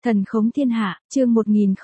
Thần khống thiên hạ, chương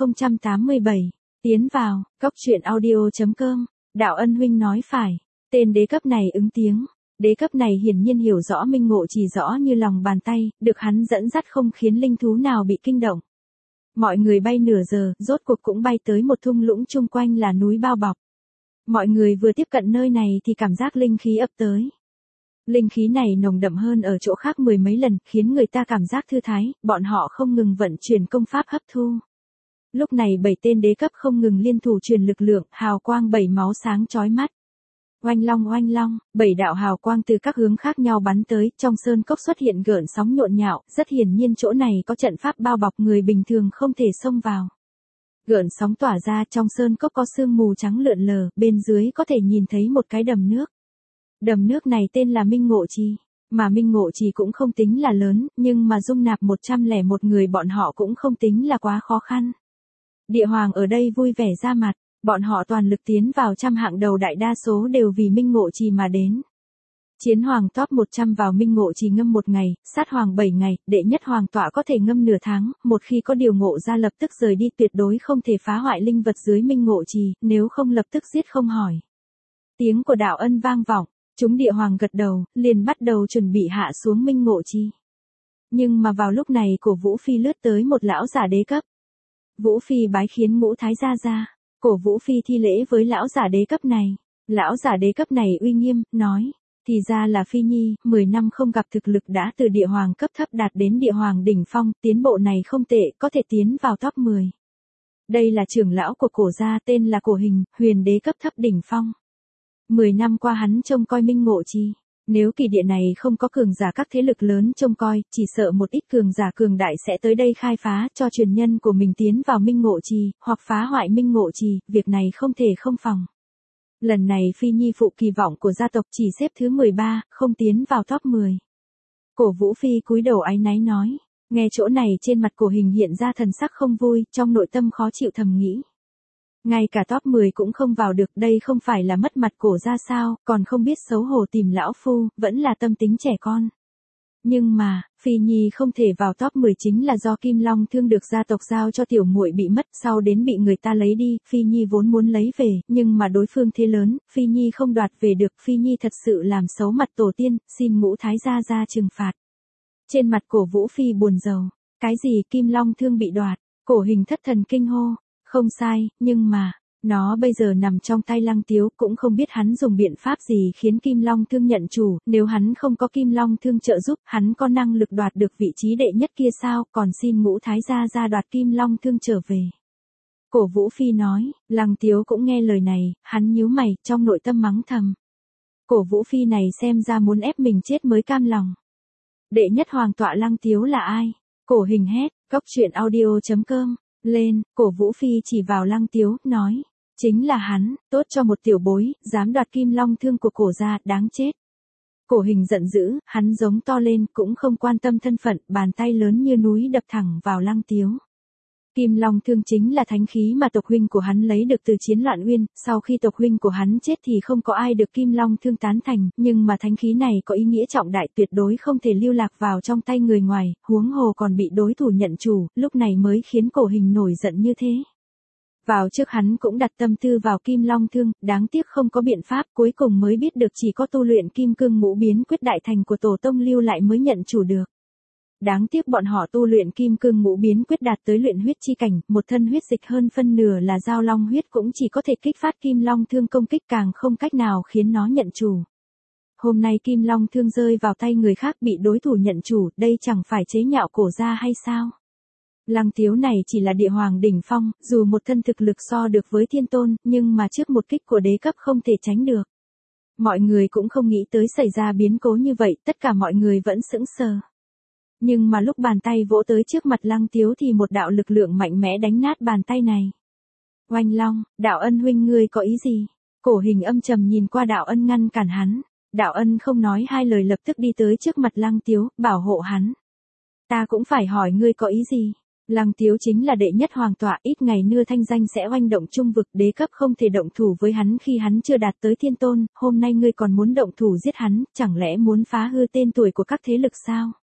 1087. Tiến vào, góc truyện audio.com. Đạo Ân huynh nói phải. Tên đế cấp này ứng tiếng. Đế cấp này hiển nhiên hiểu rõ minh ngộ chỉ rõ như lòng bàn tay, được hắn dẫn dắt không khiến linh thú nào bị kinh động. Mọi người bay nửa giờ, rốt cuộc cũng bay tới một thung lũng chung quanh là núi bao bọc. Mọi người vừa tiếp cận nơi này thì cảm giác linh khí ập tới. Linh khí này nồng đậm hơn ở chỗ khác mười mấy lần, khiến người ta cảm giác thư thái, bọn họ không ngừng vận chuyển công pháp hấp thu. Lúc này 7 tên đế cấp không ngừng liên thủ truyền lực lượng, hào quang 7 máu sáng chói mắt. Oanh long, 7 đạo hào quang từ các hướng khác nhau bắn tới, trong sơn cốc xuất hiện gợn sóng nhộn nhạo, rất hiển nhiên chỗ này có trận pháp bao bọc người bình thường không thể xông vào. Gợn sóng tỏa ra, trong sơn cốc có sương mù trắng lượn lờ, bên dưới có thể nhìn thấy một cái đầm nước. Đầm nước này tên là Minh Ngộ Trì, mà Minh Ngộ Trì cũng không tính là lớn, nhưng mà dung nạp 101 người bọn họ cũng không tính là quá khó khăn. Địa hoàng ở đây vui vẻ ra mặt, bọn họ toàn lực tiến vào trăm hạng đầu, đại đa số đều vì Minh Ngộ Trì mà đến. Chiến hoàng top 100 vào Minh Ngộ Trì ngâm 1 ngày, sát hoàng 7 ngày, đệ nhất hoàng tọa có thể ngâm nửa tháng, một khi có điều ngộ ra lập tức rời đi, tuyệt đối không thể phá hoại linh vật dưới Minh Ngộ Trì, nếu không lập tức giết không hỏi. Tiếng của Đạo Ân vang vọng. Chúng địa hoàng gật đầu, liền bắt đầu chuẩn bị hạ xuống Minh Ngộ Trì. Nhưng mà vào lúc này Cổ Vũ Phi lướt tới một lão giả đế cấp. Vũ Phi bái khiến Ngũ Thái gia ra. Cổ Vũ Phi thi lễ với lão giả đế cấp này. Lão giả đế cấp này uy nghiêm, nói. Thì ra là Phi Nhi, 10 năm không gặp thực lực đã từ địa hoàng cấp thấp đạt đến địa hoàng đỉnh phong, tiến bộ này không tệ, có thể tiến vào top 10. Đây là trưởng lão của Cổ gia tên là Cổ Hình, huyền đế cấp thấp đỉnh phong. 10 năm qua hắn trông coi Minh Ngộ Trì. Nếu kỳ địa này không có cường giả các thế lực lớn trông coi, chỉ sợ một ít cường giả cường đại sẽ tới đây khai phá cho truyền nhân của mình tiến vào Minh Ngộ Trì, hoặc phá hoại Minh Ngộ Trì, việc này không thể không phòng. Lần này Phi Nhi phụ kỳ vọng của gia tộc chỉ xếp thứ 13, không tiến vào top 10. Cổ Vũ Phi cúi đầu áy náy nói. Nghe chỗ này trên mặt Cổ Hình hiện ra thần sắc không vui, trong nội tâm khó chịu thầm nghĩ. Ngay cả top 10 cũng không vào được, đây không phải là mất mặt Cổ ra sao, còn không biết xấu hổ tìm lão phu, vẫn là tâm tính trẻ con. Nhưng mà, Phi Nhi không thể vào top 10 chính là do Kim Long Thương được gia tộc giao cho tiểu muội bị mất, sau đến bị người ta lấy đi, Phi Nhi vốn muốn lấy về, nhưng mà đối phương thế lớn, Phi Nhi không đoạt về được, Phi Nhi thật sự làm xấu mặt tổ tiên, xin Ngũ Thái gia ra trừng phạt. Trên mặt Cổ Vũ Phi buồn rầu, cái gì Kim Long Thương bị đoạt, Cổ Hình thất thần kinh hô. Không sai, nhưng mà, nó bây giờ nằm trong tay Lăng Tiếu, cũng không biết hắn dùng biện pháp gì khiến Kim Long Thương nhận chủ, nếu hắn không có Kim Long Thương trợ giúp, hắn có năng lực đoạt được vị trí đệ nhất kia sao, còn xin Ngũ Thái gia ra đoạt Kim Long Thương trở về. Cổ Vũ Phi nói, Lăng Tiếu cũng nghe lời này, hắn nhíu mày, trong nội tâm mắng thầm. Cổ Vũ Phi này xem ra muốn ép mình chết mới cam lòng. Đệ nhất hoàng tọa Lăng Tiếu là ai? Cổ Hình hét, góc truyện audio.com. Lên, Cổ Vũ Phi chỉ vào Lăng Tiếu, nói. Chính là hắn, tốt cho một tiểu bối, dám đoạt Kim Long Thương của Cổ gia, đáng chết. Cổ Hình giận dữ, hắn giống to lên, cũng không quan tâm thân phận, bàn tay lớn như núi đập thẳng vào Lăng Tiếu. Kim Long Thương chính là thánh khí mà tộc huynh của hắn lấy được từ Chiến Loạn Uyên, sau khi tộc huynh của hắn chết thì không có ai được Kim Long Thương tán thành, nhưng mà thánh khí này có ý nghĩa trọng đại, tuyệt đối không thể lưu lạc vào trong tay người ngoài, huống hồ còn bị đối thủ nhận chủ, lúc này mới khiến Cổ Hình nổi giận như thế. Vào trước hắn cũng đặt tâm tư vào Kim Long Thương, đáng tiếc không có biện pháp, cuối cùng mới biết được chỉ có tu luyện Kim Cương Ngũ Biến Quyết đại thành của tổ tông lưu lại mới nhận chủ được. Đáng tiếc bọn họ tu luyện Kim Cương Ngũ Biến Quyết đạt tới luyện huyết chi cảnh, một thân huyết dịch hơn phân nửa là giao long huyết, cũng chỉ có thể kích phát Kim Long Thương công kích, càng không cách nào khiến nó nhận chủ. Hôm nay Kim Long Thương rơi vào tay người khác bị đối thủ nhận chủ, đây chẳng phải chế nhạo Cổ gia hay sao? Lăng Tiếu này chỉ là địa hoàng đỉnh phong, dù một thân thực lực so được với thiên tôn, nhưng mà trước một kích của đế cấp không thể tránh được. Mọi người cũng không nghĩ tới xảy ra biến cố như vậy, tất cả mọi người vẫn sững sờ. Nhưng mà lúc bàn tay vỗ tới trước mặt Lăng Tiếu thì một đạo lực lượng mạnh mẽ đánh nát bàn tay này. Oanh long, Đạo Ân huynh ngươi có ý gì? Cổ Hình âm trầm nhìn qua Đạo Ân ngăn cản hắn. Đạo Ân không nói hai lời lập tức đi tới trước mặt Lăng Tiếu, bảo hộ hắn. Ta cũng phải hỏi ngươi có ý gì? Lăng Tiếu chính là đệ nhất hoàng tọa, ít ngày nữa thanh danh sẽ oanh động trung vực, đế cấp không thể động thủ với hắn khi hắn chưa đạt tới thiên tôn, hôm nay ngươi còn muốn động thủ giết hắn, chẳng lẽ muốn phá hư tên tuổi của các thế lực sao?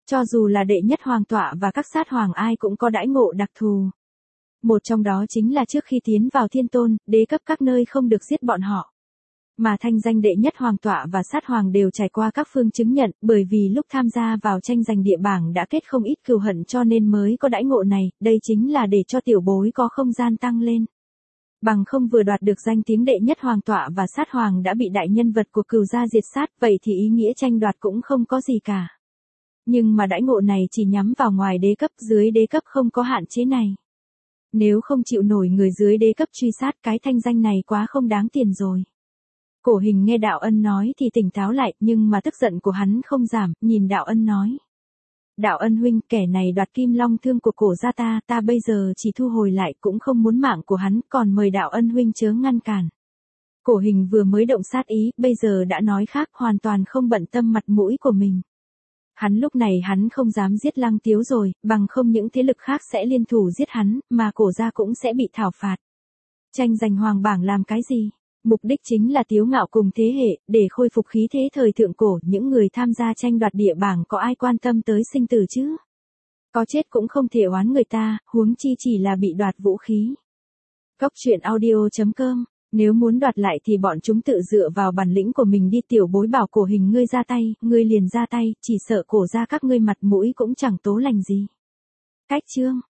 Cho dù là đệ nhất hoàng tọa và các sát hoàng ai cũng có đãi ngộ đặc thù. Một trong đó chính là trước khi tiến vào thiên tôn, đế cấp các nơi không được giết bọn họ. Mà thanh danh đệ nhất hoàng tọa và sát hoàng đều trải qua các phương chứng nhận, bởi vì lúc tham gia vào tranh giành địa bảng đã kết không ít cừu hận cho nên mới có đãi ngộ này, đây chính là để cho tiểu bối có không gian tăng lên. Bằng không vừa đoạt được danh tiếng đệ nhất hoàng tọa và sát hoàng đã bị đại nhân vật của cừu gia diệt sát, vậy thì ý nghĩa tranh đoạt cũng không có gì cả. Nhưng mà đãi ngộ này chỉ nhắm vào ngoài đế cấp, dưới đế cấp không có hạn chế này. Nếu không chịu nổi người dưới đế cấp truy sát, cái thanh danh này quá không đáng tiền rồi. Cổ Hình nghe Đạo Ân nói thì tỉnh táo lại, nhưng mà tức giận của hắn không giảm, nhìn Đạo Ân nói. Đạo Ân huynh, kẻ này đoạt kim long thương của cổ gia ta bây giờ chỉ thu hồi lại, cũng không muốn mạng của hắn, còn mời Đạo Ân huynh chớ ngăn cản. Cổ Hình vừa mới động sát ý, bây giờ đã nói khác, hoàn toàn không bận tâm mặt mũi của mình. Hắn lúc này hắn không dám giết Lăng Tiếu rồi, bằng không những thế lực khác sẽ liên thủ giết hắn, mà cổ gia cũng sẽ bị thảo phạt. Tranh giành hoàng bảng làm cái gì? Mục đích chính là Tiếu Ngạo cùng thế hệ, để khôi phục khí thế thời thượng cổ, những người tham gia tranh đoạt địa bảng có ai quan tâm tới sinh tử chứ? Có chết cũng không thể oán người ta, huống chi chỉ là bị đoạt vũ khí. Cốc truyện audio.com. Nếu muốn đoạt lại thì bọn chúng tự dựa vào bản lĩnh của mình đi, tiểu bối bảo Cổ Hình ngươi ra tay, ngươi liền ra tay, chỉ sợ cổ ra các ngươi mặt mũi cũng chẳng tố lành gì. Cách chương